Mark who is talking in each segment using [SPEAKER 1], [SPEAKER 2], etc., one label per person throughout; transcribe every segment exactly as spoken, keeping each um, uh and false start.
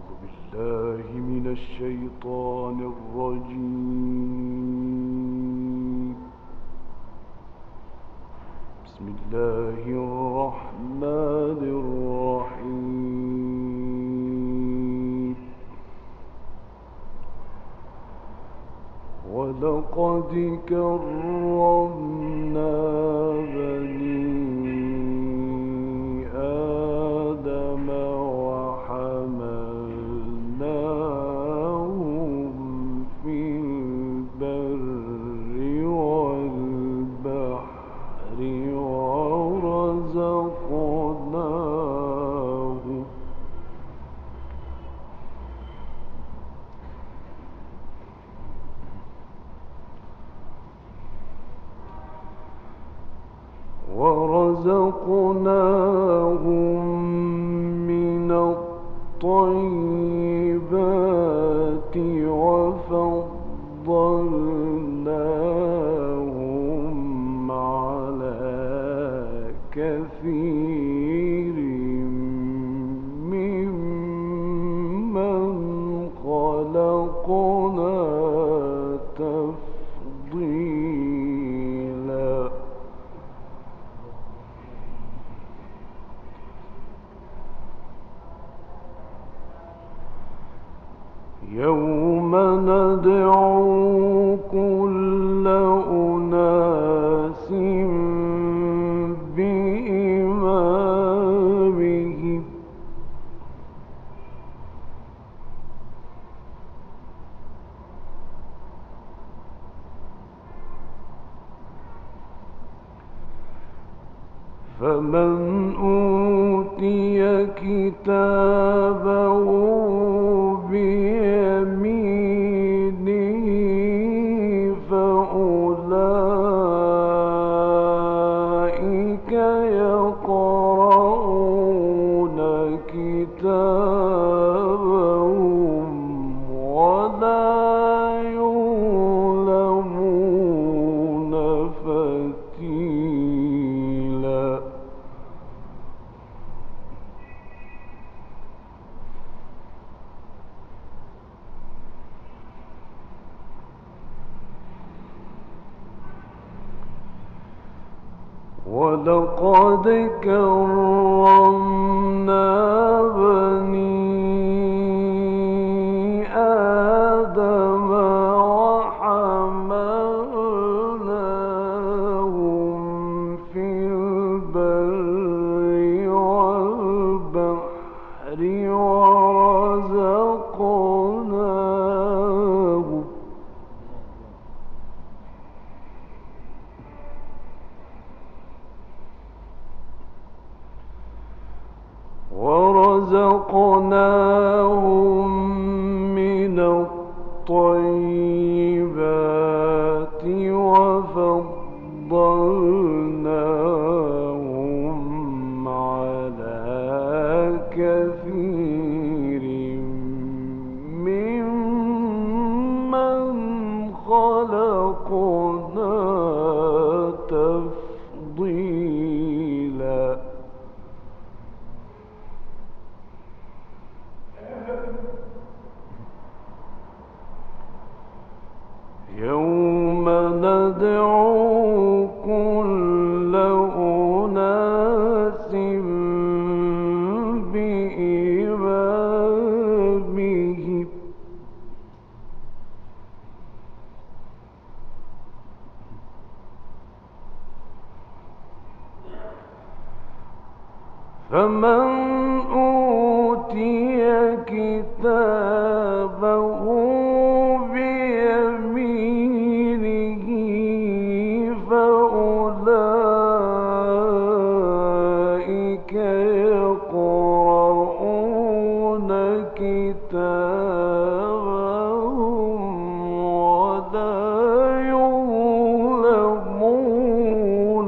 [SPEAKER 1] أعوذ بالله من الشيطان الرجيم. بسم الله الرحمن الرحيم. ولقد كرمنا بني آدم وحملناهم في البر والبحر ورزقناهم ورزقناهم من الطيبات وفضلناهم على كثير ممن خلقنا تفضيلا. يوم ندعو كل أناس بإمامهم فمن أوتي كتابه بيمينه فأولئك يقرؤون كتابهم ولا يظلمون فتيلا. ولقد كرمنا بني آدم وحملناهم في البر والبحر ورزقناهم ورزقناهم من الطيبات وفضلناهم على كثير ممن خلقنا تفضيلا. يوم ندعو كل أناس بإمامهم فمن أوتي كتابه بيمينه فأولئك يقرؤون كتابهم ولا يظلمون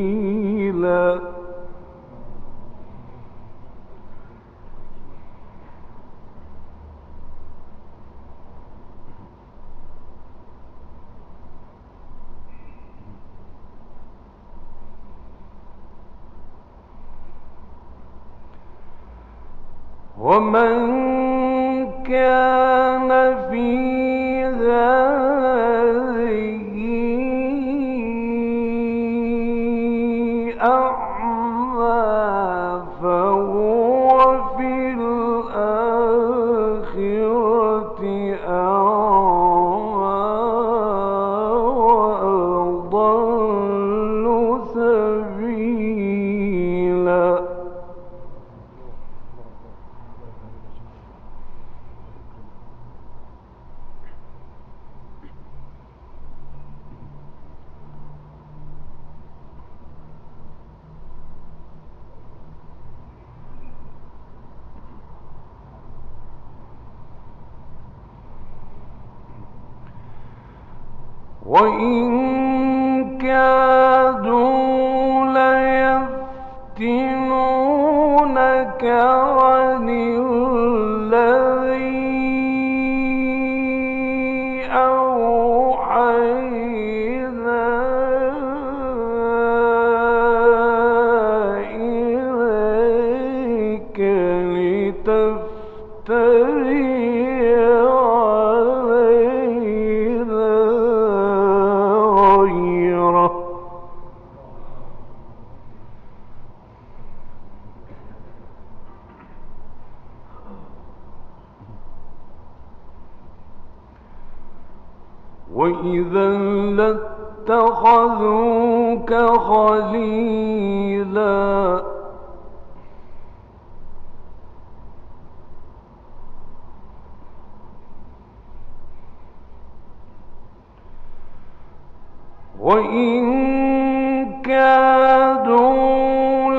[SPEAKER 1] فتيلا. ومن كان في هذه أعمى فهو في الآخرة أعمى وأضل سبيلا. وإن كادوا ليفتنونك عن الذي أوحينا إليك لتفتري وإذا لاتخذوك خليلا. وإن كادوا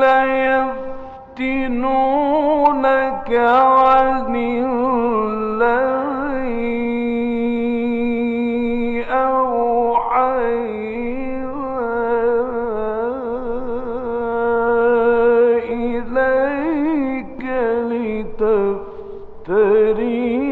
[SPEAKER 1] ليفتنونك عن الذي أوحينا إليك لتفتري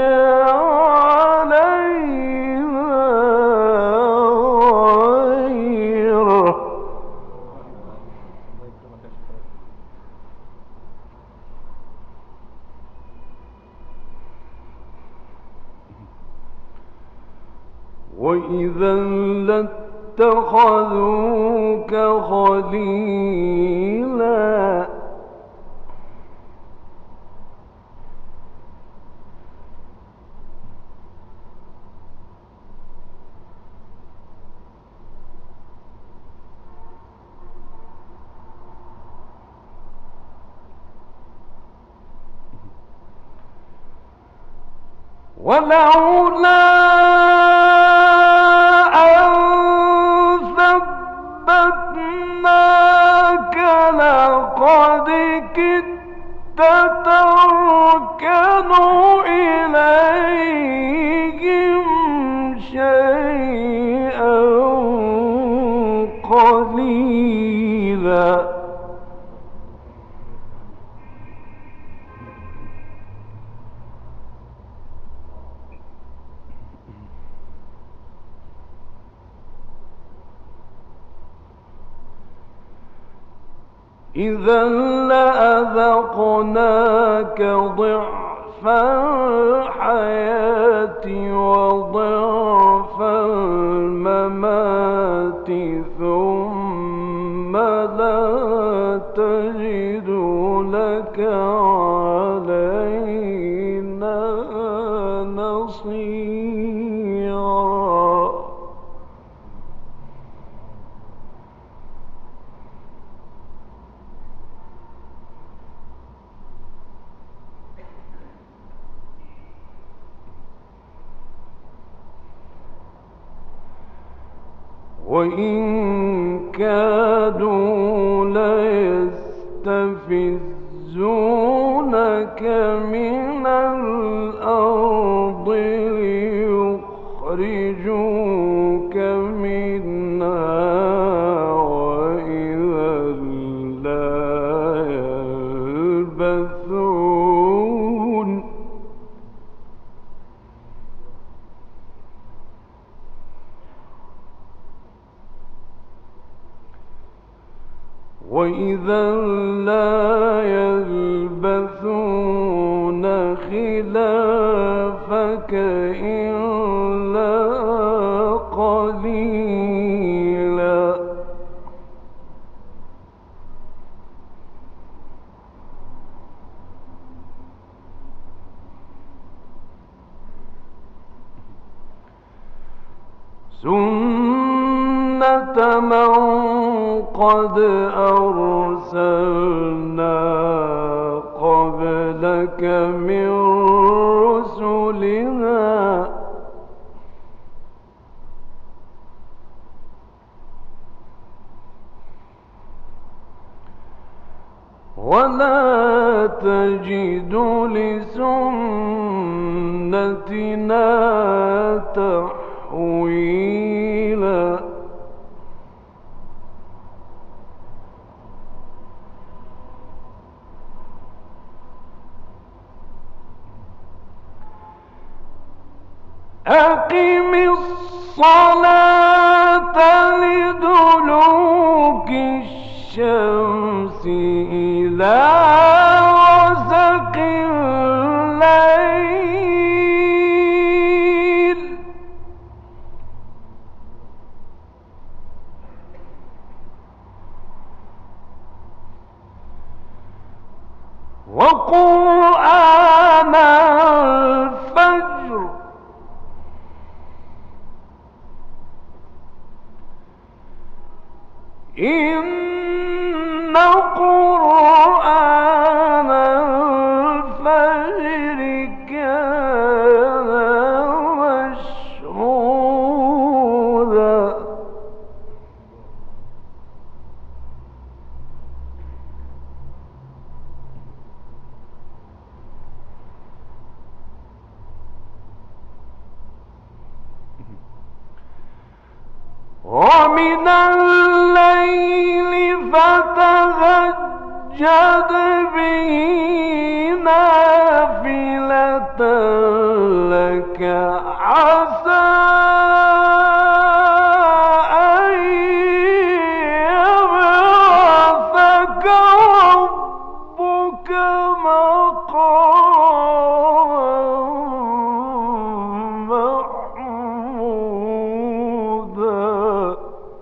[SPEAKER 1] وإذا لاتخذوك خليلا. ولولا أن ثبتناك لقد كدت تركن إليهم شيئا قليلا. إذا لأذقناك ضعف الحياة وضعف الممات ثم لا تجد لك علينا نصيرا. وإن كادوا ليستفزونك من الأرض ليخرجوك منها وإذا لا يلبثون وإذا لا يلبثون سنة من قد أرسلنا قبلك من رسلنا ولا تجد لسنتنا تحويلا. أقم الصلاة لدلوك الشمس إلى غسق الليل وقرآن الفجر إن قرآن الفجر كان مشهودا. ومن الليل فتهجد به نافلة لك عسى أن يبعثك ربك مقاما محمودا.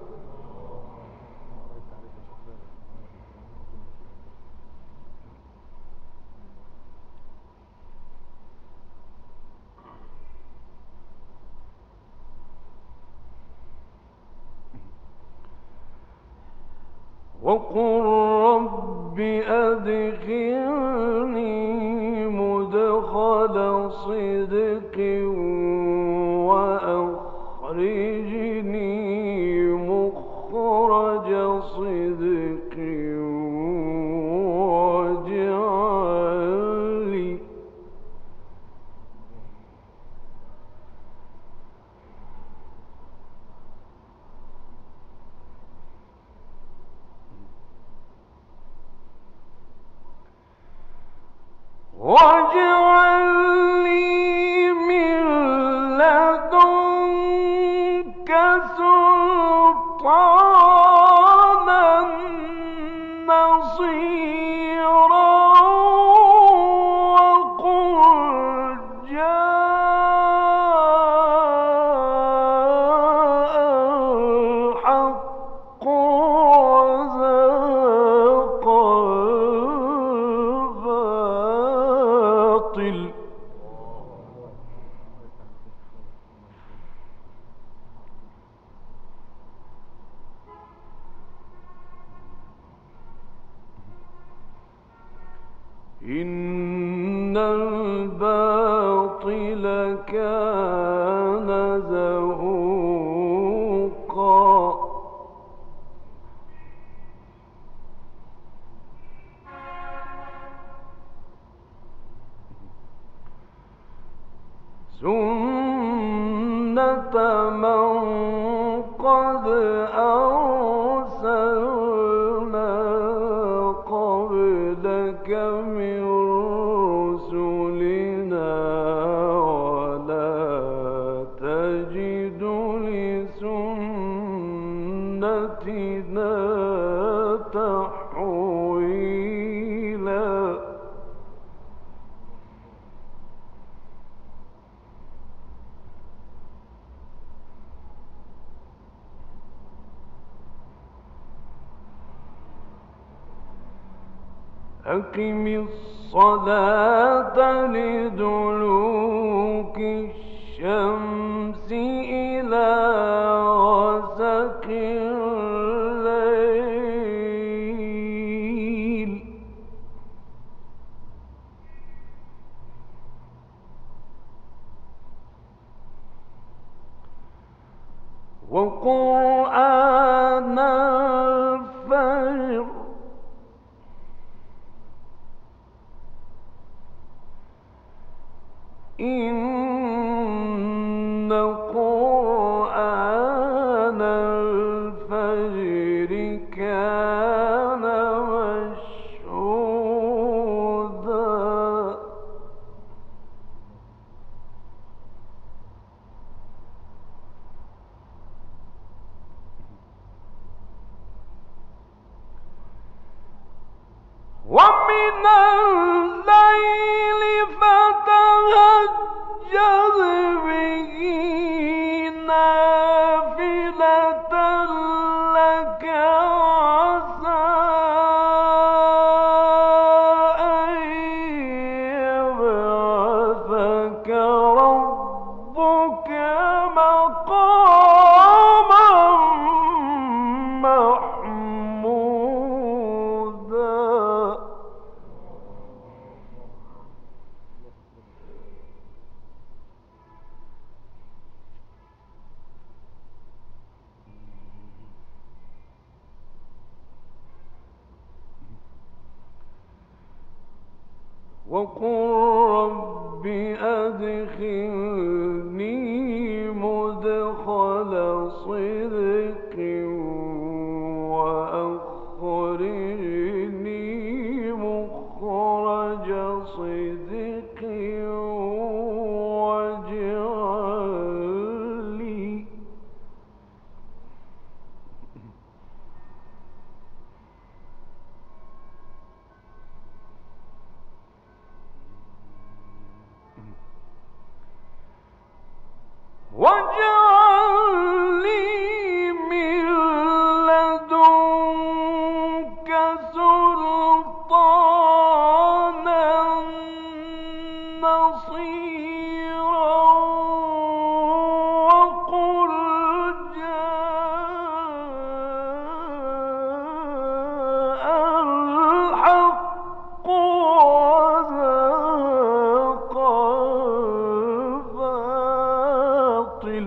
[SPEAKER 1] وقل رب أدخلني مدخل صدق وأخرجني مخرج صدق واجعل لي واجعل لي من لدنك سلطانا نصيرا وقل جاء الحق وزهق الباطل إن الباطل كان زهوقا. سنة من قد أرسلنا قبلك من رسلنا ولا تجد لسنتنا تحويلا. أقم الصلاة لدلوك الشمس إلى وقرآن الفجر إن قرآن الفجر كان مشهودا ومن الليل فتهجد به نافلة لك عسى أن يبعثك ربك مقاما محمودا وقل رب أدخلني مدخل صدق وأخرجني مخرج صدق واجعل لي واجعل لي من لدنك سلطانا نصيرا وقل جاء الحق وزهق الباطل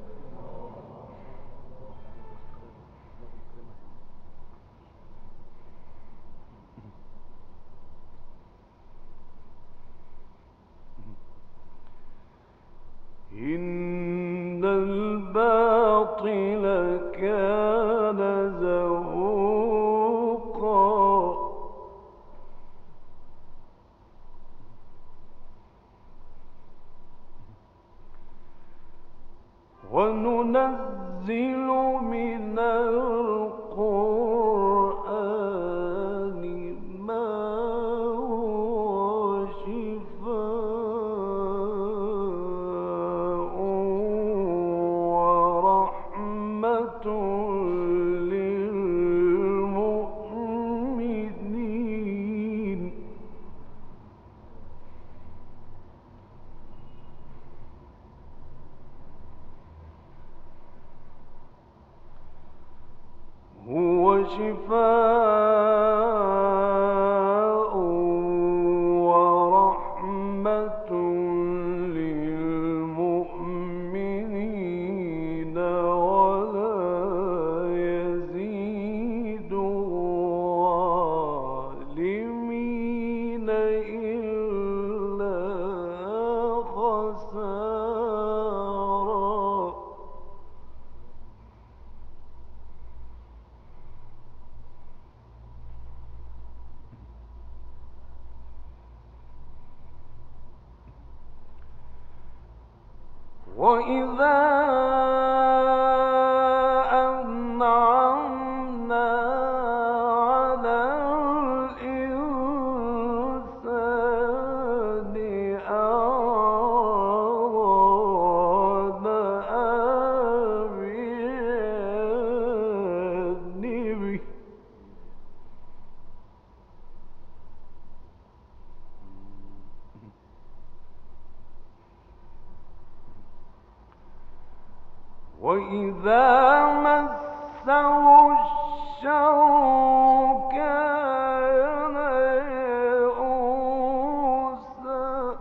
[SPEAKER 1] إن الباطل كان زهوقا وننزل من القرآن ما هو شفاء ورحمة للمؤمنين هو شفاء ورحمة للمؤمنين ولا يزيد الظالمين إلا خسارا وإذا أنعمنا على الإنسان أعرض عن جانبه وإذا مسه الشر كان يئوسا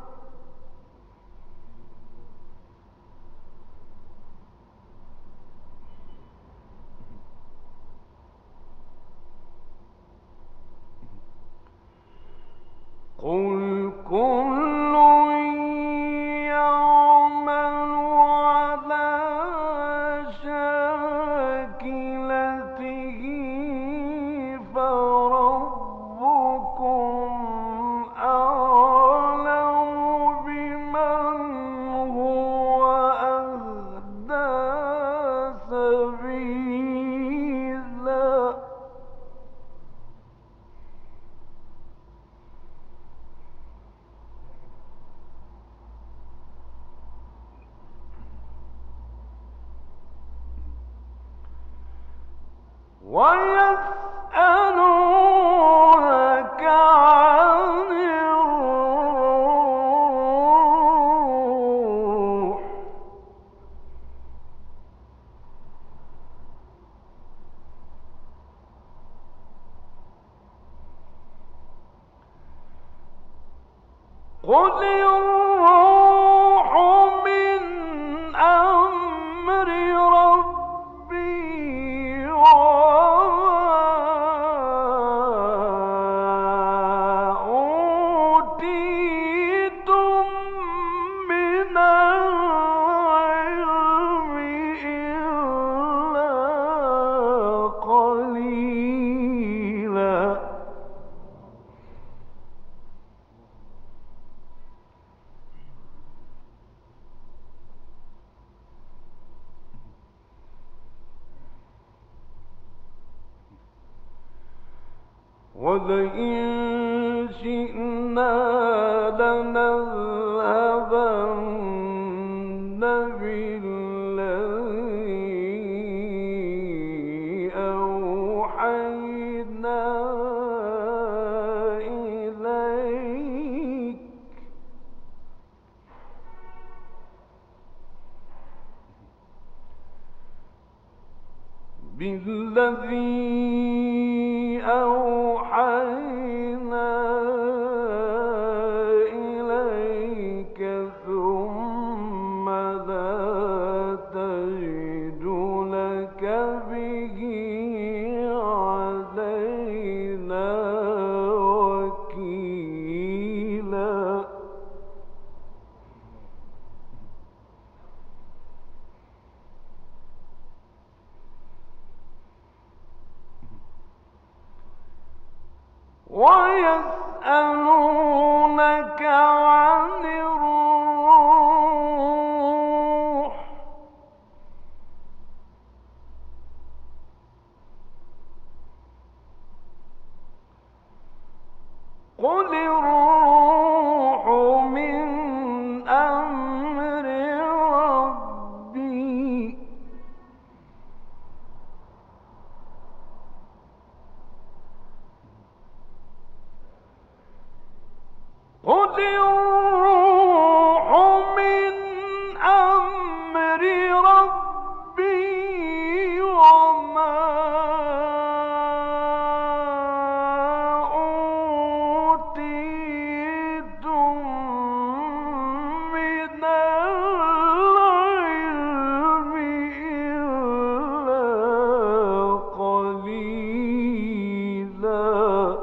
[SPEAKER 1] ويسألونك عن الروح قل الروح من أمر ربي وما أوتيتم من العلم إلا قليلا ولئن شئنا لنذهبن بالذي أوحينا إليك بالذي أوحينا إليك ثم لا تجد لك به علينا وكيلا ويسألونك عن الروح قل الروح من أمر ربي قل الروح من أمر ربي وما أوتيتم من العلم إلا قليلا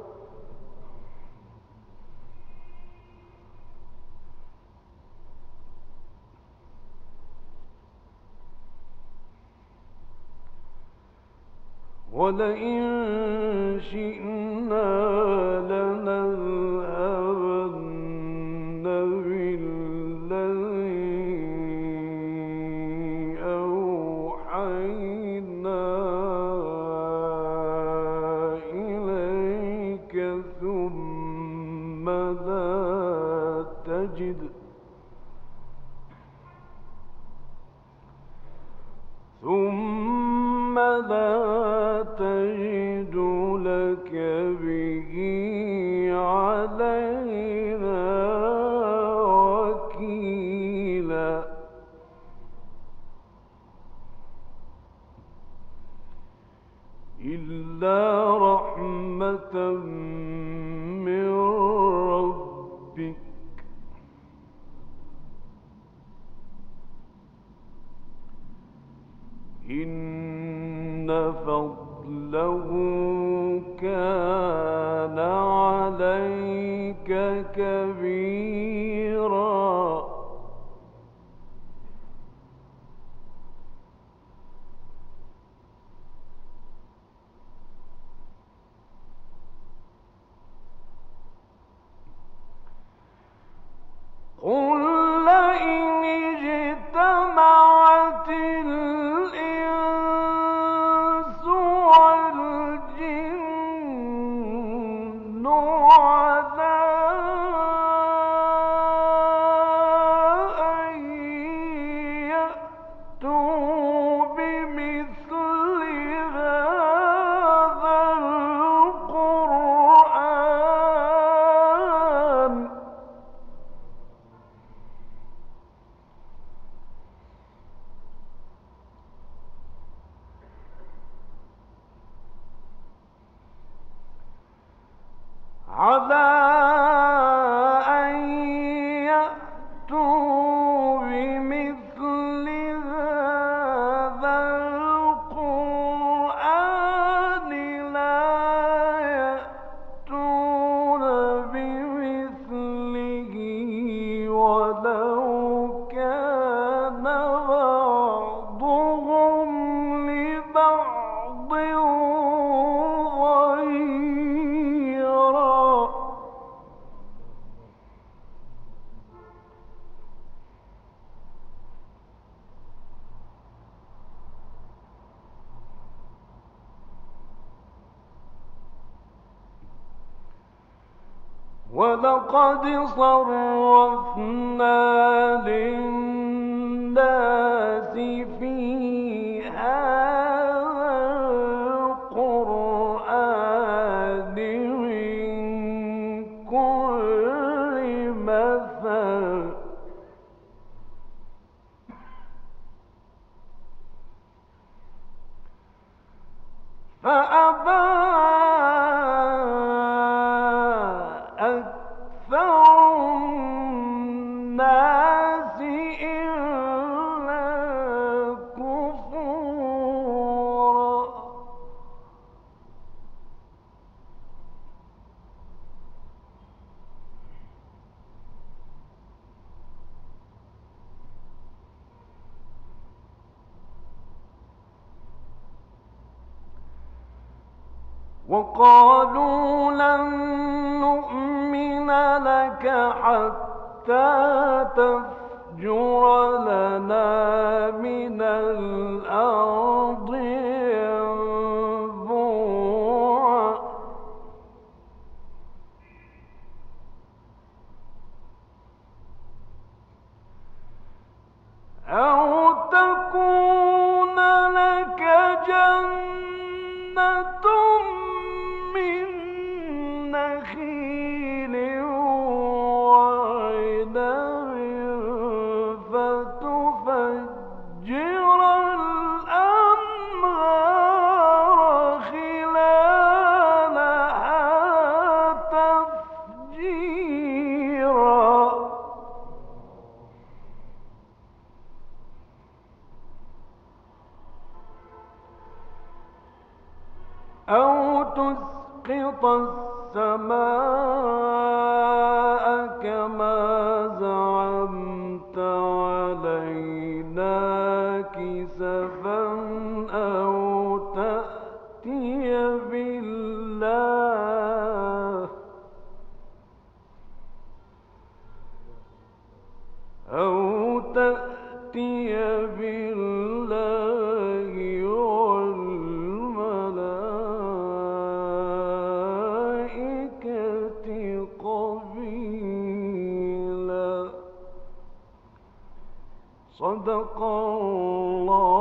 [SPEAKER 1] ولئن شئنا لنذهبن بالذي أوحينا إليك ثم لا تجد ثم لا تجد لك به علينا وكيلا إلا رحمة من ربك إن فضله كان عليك كبيرا قل لئن اجتمعت الإنس والجن على ولو كان بعضهم لبعض ظهيرا. ولقد صرفنا للناس في هذا القرآن من كل مثل فأبى أكثر الناس إلا كفورا. وقالوا لن نؤمن لك حتى تفجر لنا من الأرض ينبوعا. أو تكون لك جنة من نخيل وعنب فتفجر الأنهار خلالها تفجيرا. أو تسقط السماء كما زعمت علينا كسفا أو تأتي بالله أو تأتي بالله والملائكة قبيلا. صدق الله